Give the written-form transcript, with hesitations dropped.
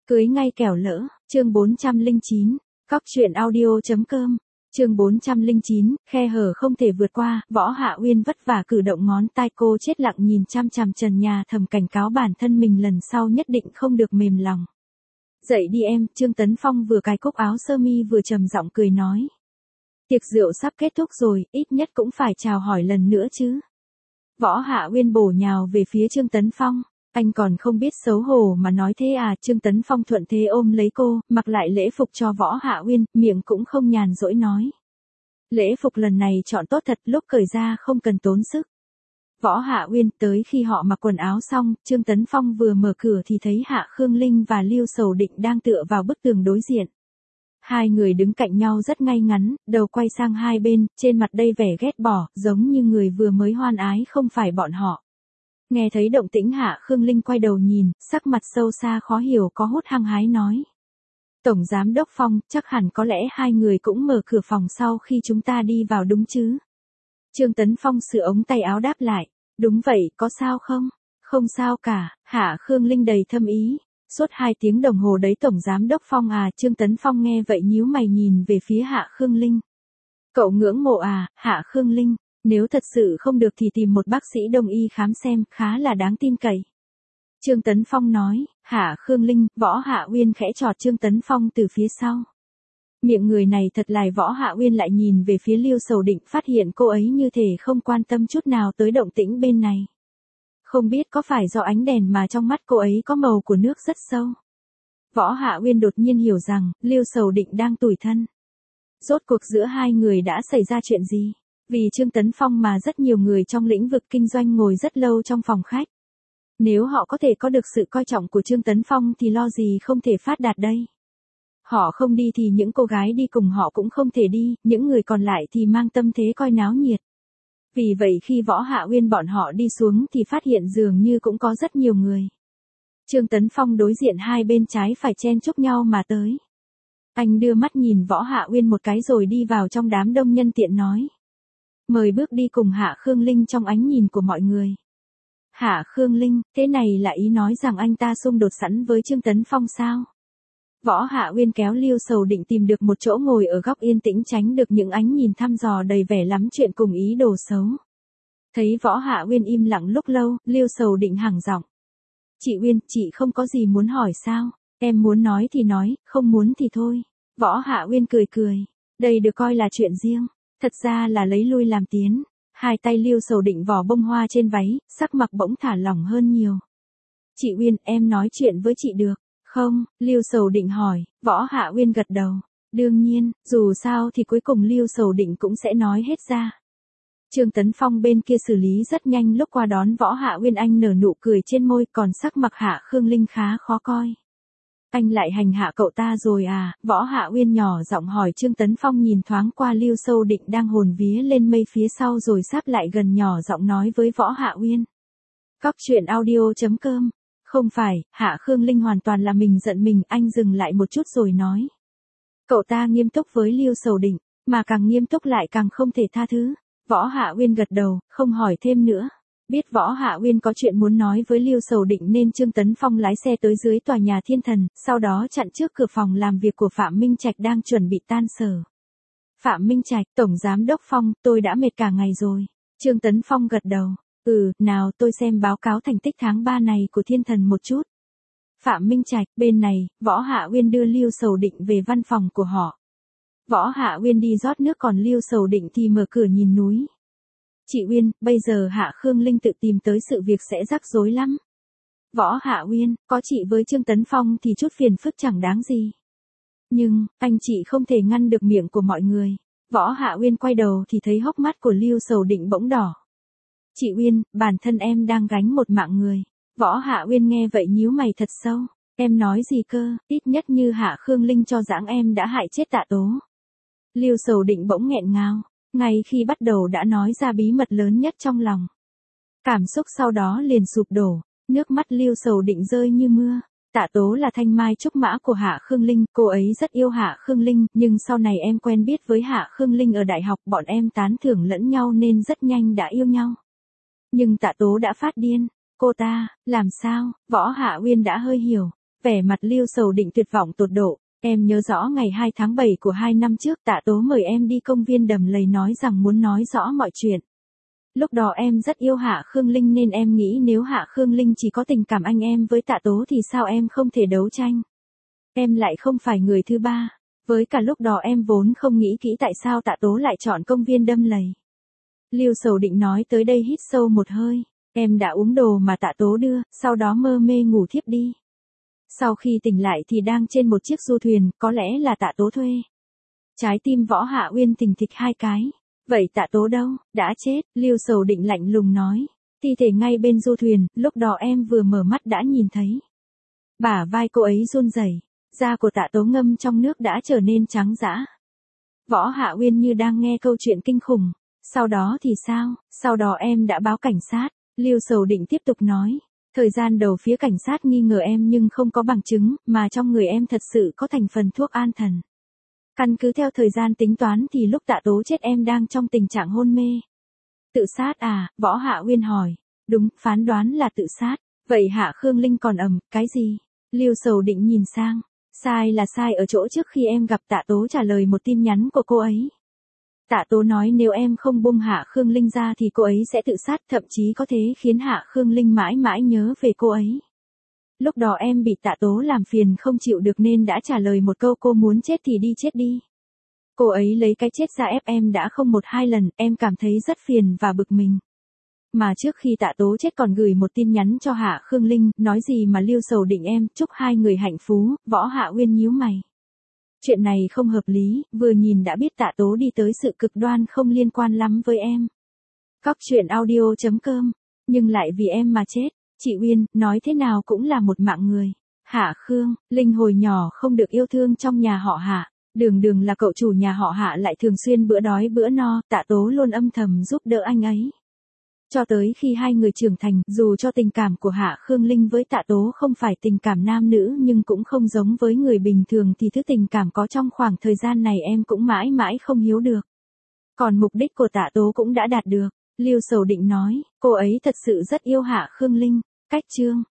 Cưới ngay kẻo lỡ, chương 409, cóc truyện audio.com, chương 409, khe hở không thể vượt qua, Võ Hạ Uyên vất vả cử động ngón tay, cô chết lặng nhìn chăm chằm trần nhà, thầm cảnh cáo bản thân mình lần sau nhất định không được mềm lòng. Dậy đi em, Trương Tấn Phong vừa cài cúc áo sơ mi vừa trầm giọng cười nói. Tiệc rượu sắp kết thúc rồi, ít nhất cũng phải chào hỏi lần nữa chứ. Võ Hạ Uyên bổ nhào về phía Trương Tấn Phong. Anh còn không biết xấu hổ mà nói thế à? Trương Tấn Phong thuận thế ôm lấy cô, mặc lại lễ phục cho Võ Hạ Uyên, miệng cũng không nhàn rỗi nói. Lễ phục lần này chọn tốt thật, lúc cởi ra không cần tốn sức. Võ Hạ Uyên tới khi họ mặc quần áo xong, Trương Tấn Phong vừa mở cửa thì thấy Hạ Khương Linh và Lưu Sầu Định đang tựa vào bức tường đối diện. Hai người đứng cạnh nhau rất ngay ngắn, đầu quay sang hai bên, trên mặt đầy vẻ ghét bỏ, giống như người vừa mới hoan ái không phải bọn họ. Nghe thấy động tĩnh Hạ Khương Linh quay đầu nhìn, sắc mặt sâu xa khó hiểu có hút hăng hái nói. Tổng Giám Đốc Phong, chắc hẳn có lẽ hai người cũng mở cửa phòng sau khi chúng ta đi vào đúng chứ? Trương Tấn Phong sửa ống tay áo đáp lại. Đúng vậy, có sao không? Không sao cả, Hạ Khương Linh đầy thâm ý. Suốt 2 tiếng đồng hồ đấy Tổng Giám Đốc Phong à? Trương Tấn Phong nghe vậy nhíu mày nhìn về phía Hạ Khương Linh. Cậu ngưỡng mộ à, Hạ Khương Linh? Nếu thật sự không được thì tìm một bác sĩ đông y khám xem, khá là đáng tin cậy. Trương Tấn Phong nói. Hạ Khương Linh, Võ Hạ Uyên khẽ chọt Trương Tấn Phong từ phía sau. Miệng người này thật lài. Võ Hạ Uyên lại nhìn về phía Lưu Sầu Định, phát hiện cô ấy như thể không quan tâm chút nào tới động tĩnh bên này. Không biết có phải do ánh đèn mà trong mắt cô ấy có màu của nước rất sâu. Võ Hạ Uyên đột nhiên hiểu rằng, Lưu Sầu Định đang tủi thân. Rốt cuộc giữa hai người đã xảy ra chuyện gì? Vì Trương Tấn Phong mà rất nhiều người trong lĩnh vực kinh doanh ngồi rất lâu trong phòng khách. Nếu họ có thể có được sự coi trọng của Trương Tấn Phong thì lo gì không thể phát đạt đây. Họ không đi thì những cô gái đi cùng họ cũng không thể đi, những người còn lại thì mang tâm thế coi náo nhiệt. Vì vậy khi Võ Hạ Uyên bọn họ đi xuống thì phát hiện dường như cũng có rất nhiều người. Trương Tấn Phong đối diện hai bên trái phải chen chúc nhau mà tới. Anh đưa mắt nhìn Võ Hạ Uyên một cái rồi đi vào trong đám đông nhân tiện nói. Mời bước đi cùng Hạ Khương Linh trong ánh nhìn của mọi người. Hạ Khương Linh, thế này là ý nói rằng anh ta xung đột sẵn với Trương Tấn Phong sao? Võ Hạ Uyên kéo Lưu Sầu Định tìm được một chỗ ngồi ở góc yên tĩnh tránh được những ánh nhìn thăm dò đầy vẻ lắm chuyện cùng ý đồ xấu. Thấy Võ Hạ Uyên im lặng lúc lâu, Lưu Sầu Định hẳng giọng. Chị Uyên, chị không có gì muốn hỏi sao? Em muốn nói thì nói, không muốn thì thôi. Võ Hạ Uyên cười cười. Đây được coi là chuyện riêng. Thật ra là lấy lui làm tiến. Hai tay Lưu Sầu Định vò bông hoa trên váy, sắc mặt bỗng thả lỏng hơn nhiều. Chị Uyên, em nói chuyện với chị được không? Lưu Sầu Định hỏi. Võ Hạ Uyên gật đầu. Đương nhiên, dù sao thì cuối cùng Lưu Sầu Định cũng sẽ nói hết ra. Trương Tấn Phong bên kia xử lý rất nhanh lúc qua đón Võ Hạ Uyên, anh nở nụ cười trên môi, còn sắc mặt Hạ Khương Linh khá khó coi. Anh lại hành hạ cậu ta rồi à? Võ Hạ Uyên nhỏ giọng hỏi. Trương Tấn Phong nhìn thoáng qua Lưu Sầu Định đang hồn vía lên mây phía sau rồi sáp lại gần nhỏ giọng nói với Võ Hạ Uyên. Cóc truyện audio.com. Không phải, Hạ Khương Linh hoàn toàn là mình giận mình, anh dừng lại một chút rồi nói. Cậu ta nghiêm túc với Lưu Sầu Định, mà càng nghiêm túc lại càng không thể tha thứ. Võ Hạ Uyên gật đầu, không hỏi thêm nữa. Biết Võ Hạ Uyên có chuyện muốn nói với Lưu Sầu Định nên Trương Tấn Phong lái xe tới dưới tòa nhà Thiên Thần, sau đó chặn trước cửa phòng làm việc của Phạm Minh Trạch đang chuẩn bị tan sở. Phạm Minh Trạch, Tổng Giám Đốc Phong, tôi đã mệt cả ngày rồi. Trương Tấn Phong gật đầu. Nào tôi xem báo cáo thành tích tháng 3 này của Thiên Thần một chút. Phạm Minh Trạch, bên này, Võ Hạ Uyên đưa Lưu Sầu Định về văn phòng của họ. Võ Hạ Uyên đi rót nước còn Lưu Sầu Định thì mở cửa nhìn núi. Chị Uyên, bây giờ Hạ Khương Linh tự tìm tới sự việc sẽ rắc rối lắm. Võ Hạ Uyên, có chị với Trương Tấn Phong thì chút phiền phức chẳng đáng gì. Nhưng, anh chị không thể ngăn được miệng của mọi người. Võ Hạ Uyên quay đầu thì thấy hốc mắt của Lưu Sầu Định bỗng đỏ. Chị Uyên, bản thân em đang gánh một mạng người. Võ Hạ Uyên nghe vậy nhíu mày thật sâu. Em nói gì cơ? Ít nhất như Hạ Khương Linh cho rằng em đã hại chết Tạ Tố. Lưu Sầu Định bỗng nghẹn ngào. Ngay khi bắt đầu đã nói ra bí mật lớn nhất trong lòng. Cảm xúc sau đó liền sụp đổ. Nước mắt Lưu Sầu Định rơi như mưa. Tạ Tố là thanh mai trúc mã của Hạ Khương Linh, cô ấy rất yêu Hạ Khương Linh, nhưng sau này em quen biết với Hạ Khương Linh ở đại học, bọn em tán thưởng lẫn nhau nên rất nhanh đã yêu nhau. Nhưng Tạ Tố đã phát điên. Cô ta, làm sao? Võ Hạ Uyên đã hơi hiểu. Vẻ mặt Lưu Sầu Định tuyệt vọng tột độ, em nhớ rõ ngày 2 tháng 7 của 2 năm trước Tạ Tố mời em đi công viên Đầm Lầy nói rằng muốn nói rõ mọi chuyện. Lúc đó em rất yêu Hạ Khương Linh nên em nghĩ nếu Hạ Khương Linh chỉ có tình cảm anh em với Tạ Tố thì sao em không thể đấu tranh. Em lại không phải người thứ ba. Với cả lúc đó em vốn không nghĩ kỹ tại sao Tạ Tố lại chọn công viên Đầm Lầy. Lưu Sầu Định nói tới đây hít sâu một hơi. Em đã uống đồ mà Tạ Tố đưa, sau đó mơ mê ngủ thiếp đi. Sau khi tỉnh lại thì đang trên một chiếc du thuyền, có lẽ là Tạ Tố thuê. Trái tim Võ Hạ Uyên thình thịch 2 cái. Vậy Tạ Tố đâu, đã chết, Lưu Sầu Định lạnh lùng nói. Thi thể ngay bên du thuyền, lúc đó em vừa mở mắt đã nhìn thấy. Bả vai cô ấy run rẩy, da của Tạ Tố ngâm trong nước đã trở nên trắng dã. Võ Hạ Uyên như đang nghe câu chuyện kinh khủng. Sau đó thì sao, sau đó em đã báo cảnh sát, Lưu Sầu Định tiếp tục nói. Thời gian đầu phía cảnh sát nghi ngờ em nhưng không có bằng chứng, mà trong người em thật sự có thành phần thuốc an thần. Căn cứ theo thời gian tính toán thì lúc Tạ Tố chết em đang trong tình trạng hôn mê. Tự sát à, Võ Hạ Uyên hỏi. Đúng, phán đoán là tự sát. Vậy Hạ Khương Linh còn cái gì? Lưu Sầu Định nhìn sang. Sai là sai ở chỗ trước khi em gặp Tạ Tố trả lời một tin nhắn của cô ấy. Tạ Tố nói nếu em không buông Hạ Khương Linh ra thì cô ấy sẽ tự sát, thậm chí có thể khiến Hạ Khương Linh mãi mãi nhớ về cô ấy. Lúc đó em bị Tạ Tố làm phiền không chịu được nên đã trả lời một câu cô muốn chết thì đi chết đi. Cô ấy lấy cái chết ra ép em đã không 1-2 lần, em cảm thấy rất phiền và bực mình. Mà trước khi Tạ Tố chết còn gửi một tin nhắn cho Hạ Khương Linh, nói gì mà Lưu Sầu Định em, chúc hai người hạnh phú, Võ Hạ Uyên nhíu mày. Chuyện này không hợp lý, vừa nhìn đã biết Tạ Tố đi tới sự cực đoan không liên quan lắm với em. Cóc truyện audio.com, nhưng lại vì em mà chết. Chị Uyên, nói thế nào cũng là một mạng người. Hạ Khương, Linh hồi nhỏ không được yêu thương trong nhà họ Hạ. Đường Đường là cậu chủ nhà họ Hạ lại thường xuyên bữa đói bữa no, Tạ Tố luôn âm thầm giúp đỡ anh ấy. Cho tới khi hai người trưởng thành, dù cho tình cảm của Hạ Khương Linh với Tạ Tố không phải tình cảm nam nữ nhưng cũng không giống với người bình thường thì thứ tình cảm có trong khoảng thời gian này em cũng mãi mãi không hiểu được. Còn mục đích của Tạ Tố cũng đã đạt được. Lưu Sầu Định nói, cô ấy thật sự rất yêu Hạ Khương Linh. Cách chương